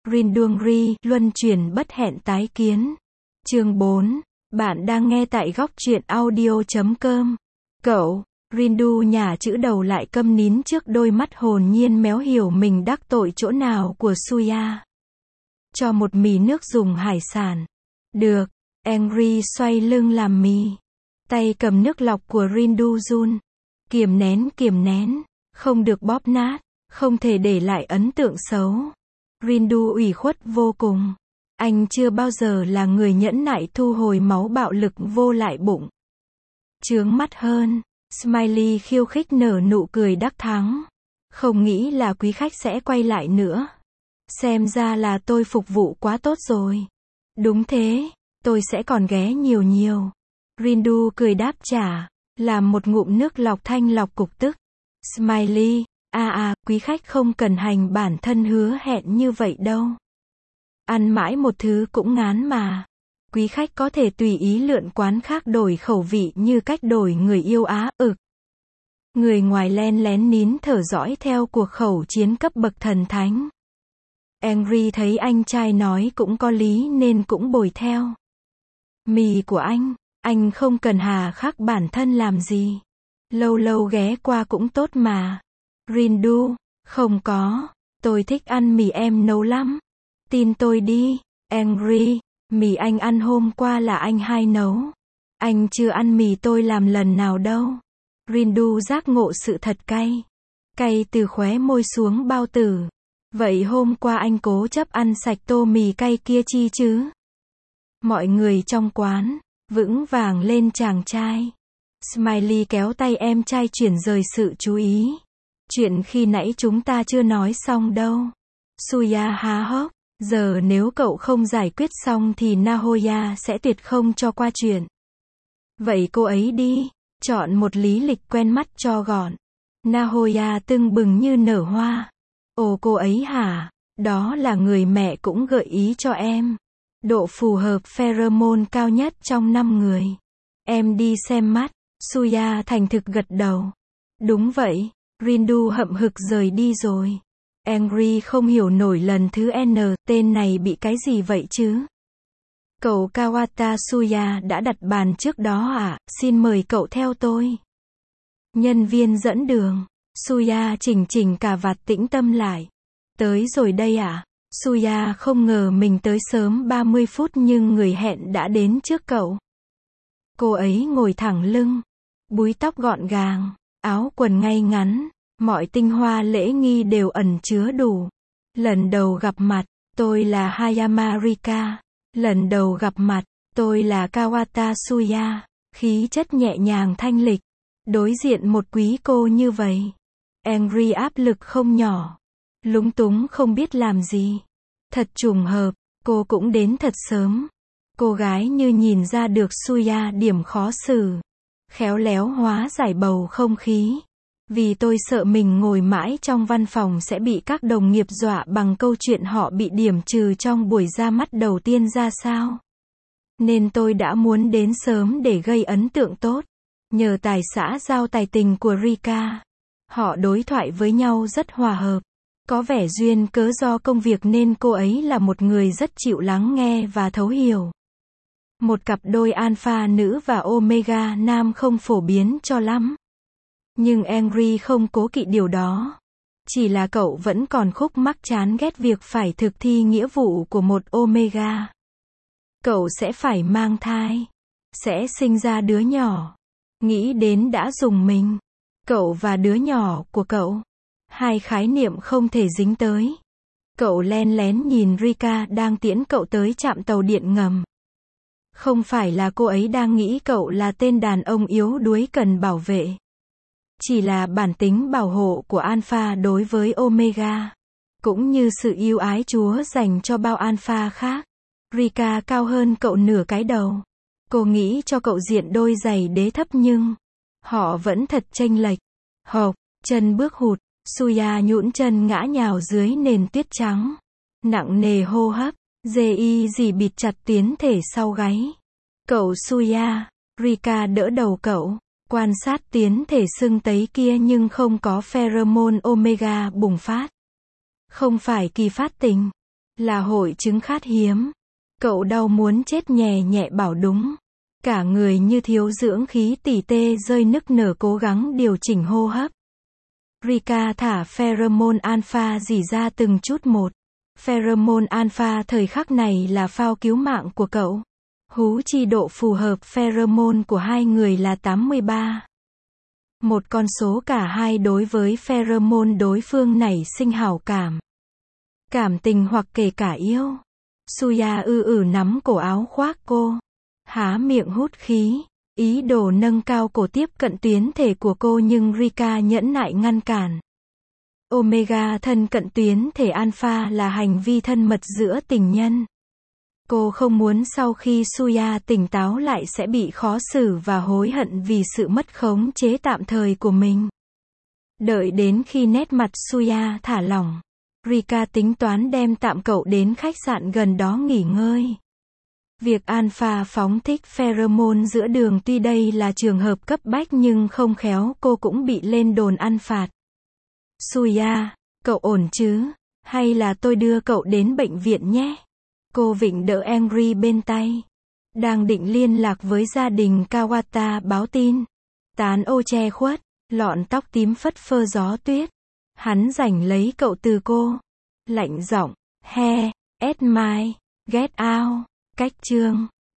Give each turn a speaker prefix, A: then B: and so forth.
A: Rindungri, luân chuyển bất hẹn tái kiến. Chương 4. Bạn đang nghe tại góc truyện audio.com. Cậu, Rindu nhả chữ đầu lại câm nín trước đôi mắt hồn nhiên méo hiểu mình đắc tội chỗ nào của Suya. Cho một mì nước dùng hải sản. Được. Angry xoay lưng làm mì. Tay cầm nước lọc của Rindu run. Kiềm nén. Không được bóp nát. Không thể để lại ấn tượng xấu. Rindu ủy khuất vô cùng. Anh chưa bao giờ là người nhẫn nại thu hồi máu bạo lực vô lại bụng. Chướng mắt hơn. Smiley khiêu khích nở nụ cười đắc thắng. Không nghĩ là quý khách sẽ quay lại nữa. Xem ra là tôi phục vụ quá tốt rồi. Đúng thế, tôi sẽ còn ghé nhiều. Rindu cười đáp trả, làm một ngụm nước lọc thanh lọc cục tức. Smiley, quý khách không cần hành bản thân hứa hẹn như vậy đâu. Ăn mãi một thứ cũng ngán mà. Quý khách có thể tùy ý lượn quán khác đổi khẩu vị như cách đổi người yêu á, Người ngoài len lén nín thở dõi theo cuộc khẩu chiến cấp bậc thần thánh. Angry thấy anh trai nói cũng có lý nên cũng bồi theo. Mì của anh không cần hà khắc bản thân làm gì. Lâu ghé qua cũng tốt mà. Rindu, không có, tôi thích ăn mì em nấu lắm. Tin tôi đi. Angry, mì anh ăn hôm qua là anh hai nấu. Anh chưa ăn mì tôi làm lần nào đâu. Rindu giác ngộ sự thật cay. Cay từ khóe môi xuống bao tử. Vậy hôm qua anh cố chấp ăn sạch tô mì cay kia chi chứ? Mọi người trong quán vững vàng lên chàng trai. Smiley kéo tay em trai chuyển rời sự chú ý. Chuyện khi nãy chúng ta chưa nói xong đâu. Suya há hốc. Giờ nếu cậu không giải quyết xong thì Nahoya sẽ tuyệt không cho qua chuyện. Vậy cô ấy đi. Chọn một lý lịch quen mắt cho gọn. Nahoya tưng bừng như nở hoa. Ồ cô ấy hả? Đó là người mẹ cũng gợi ý cho em. Độ phù hợp pheromone cao nhất trong 5 người. Em đi xem mắt. Suya thành thực gật đầu. Đúng vậy. Rindu hậm hực rời đi rồi. Angry không hiểu nổi lần thứ N, tên này bị cái gì vậy chứ? Cậu Kawata Suya đã đặt bàn trước đó à, xin mời cậu theo tôi. Nhân viên dẫn đường. Suya chỉnh cà vạt tĩnh tâm lại. Tới rồi đây à? Suya không ngờ mình tới sớm 30 phút nhưng người hẹn đã đến trước cậu. Cô ấy ngồi thẳng lưng. Búi tóc gọn gàng. Áo quần ngay ngắn. Mọi tinh hoa lễ nghi đều ẩn chứa đủ. Lần đầu gặp mặt, tôi là Hayama Rika. Lần đầu gặp mặt, tôi là Kawata Suya. Khí chất nhẹ nhàng thanh lịch. Đối diện một quý cô như vậy. Angry áp lực không nhỏ. Lúng túng không biết làm gì. Thật trùng hợp, cô cũng đến thật sớm. Cô gái như nhìn ra được Suya điểm khó xử. Khéo léo hóa giải bầu không khí. Vì tôi sợ mình ngồi mãi trong văn phòng sẽ bị các đồng nghiệp dọa bằng câu chuyện họ bị điểm trừ trong buổi ra mắt đầu tiên ra sao. Nên tôi đã muốn đến sớm để gây ấn tượng tốt. Nhờ tài xã giao tài tình của Rika. Họ đối thoại với nhau rất hòa hợp. Có vẻ duyên cớ do công việc nên cô ấy là một người rất chịu lắng nghe và thấu hiểu. Một cặp đôi alpha nữ và omega nam không phổ biến cho lắm. Nhưng Angry không cố kỵ điều đó. Chỉ là cậu vẫn còn khúc mắc chán ghét việc phải thực thi nghĩa vụ của một omega. Cậu sẽ phải mang thai. Sẽ sinh ra đứa nhỏ. Nghĩ đến đã rùng mình. Cậu và đứa nhỏ của cậu. Hai khái niệm không thể dính tới. Cậu len lén nhìn Rika đang tiễn cậu tới trạm tàu điện ngầm. Không phải là cô ấy đang nghĩ cậu là tên đàn ông yếu đuối cần bảo vệ. Chỉ là bản tính bảo hộ của Alpha đối với Omega. Cũng như sự yêu ái Chúa dành cho bao Alpha khác. Rika cao hơn cậu nửa cái đầu. Cô nghĩ cho cậu diện đôi giày đế thấp nhưng họ vẫn thật chênh lệch. Hộc, chân bước hụt. Suya nhũn chân ngã nhào dưới nền tuyết trắng. Nặng nề hô hấp. Dê gì bịt chặt tiến thể sau gáy. Cậu Suya. Rika đỡ đầu cậu. Quan sát tiến thể sưng tấy kia nhưng không có pheromone omega bùng phát. Không phải kỳ phát tình. Là hội chứng khát hiếm. Cậu đau muốn chết nhè nhẹ bảo đúng. Cả người như thiếu dưỡng khí tỉ tê rơi nức nở cố gắng điều chỉnh hô hấp. Rika thả pheromone alpha rỉ ra từng chút một. Pheromone alpha thời khắc này là phao cứu mạng của cậu. Hú chi độ phù hợp pheromone của hai người là 83. Một con số cả hai đối với pheromone đối phương nảy sinh hảo cảm. Cảm tình hoặc kể cả yêu. Suya nắm cổ áo khoác cô. Há miệng hút khí. Ý đồ nâng cao cổ tiếp cận tuyến thể của cô nhưng Rika nhẫn nại ngăn cản. Omega thân cận tuyến thể alpha là hành vi thân mật giữa tình nhân. Cô không muốn sau khi Suya tỉnh táo lại sẽ bị khó xử và hối hận vì sự mất khống chế tạm thời của mình. Đợi đến khi nét mặt Suya thả lỏng, Rika tính toán đem tạm cậu đến khách sạn gần đó nghỉ ngơi. Việc alpha phóng thích pheromone giữa đường tuy đây là trường hợp cấp bách nhưng không khéo cô cũng bị lên đồn ăn phạt. Suya, cậu ổn chứ? Hay là tôi đưa cậu đến bệnh viện nhé? Cô vịnh đỡ Henry bên tay. Đang định liên lạc với gia đình Kawata báo tin. Tán ô che khuất, lọn tóc tím phất phơ gió tuyết. Hắn giành lấy cậu từ cô. Lạnh giọng, he, at my, get out, cách chương.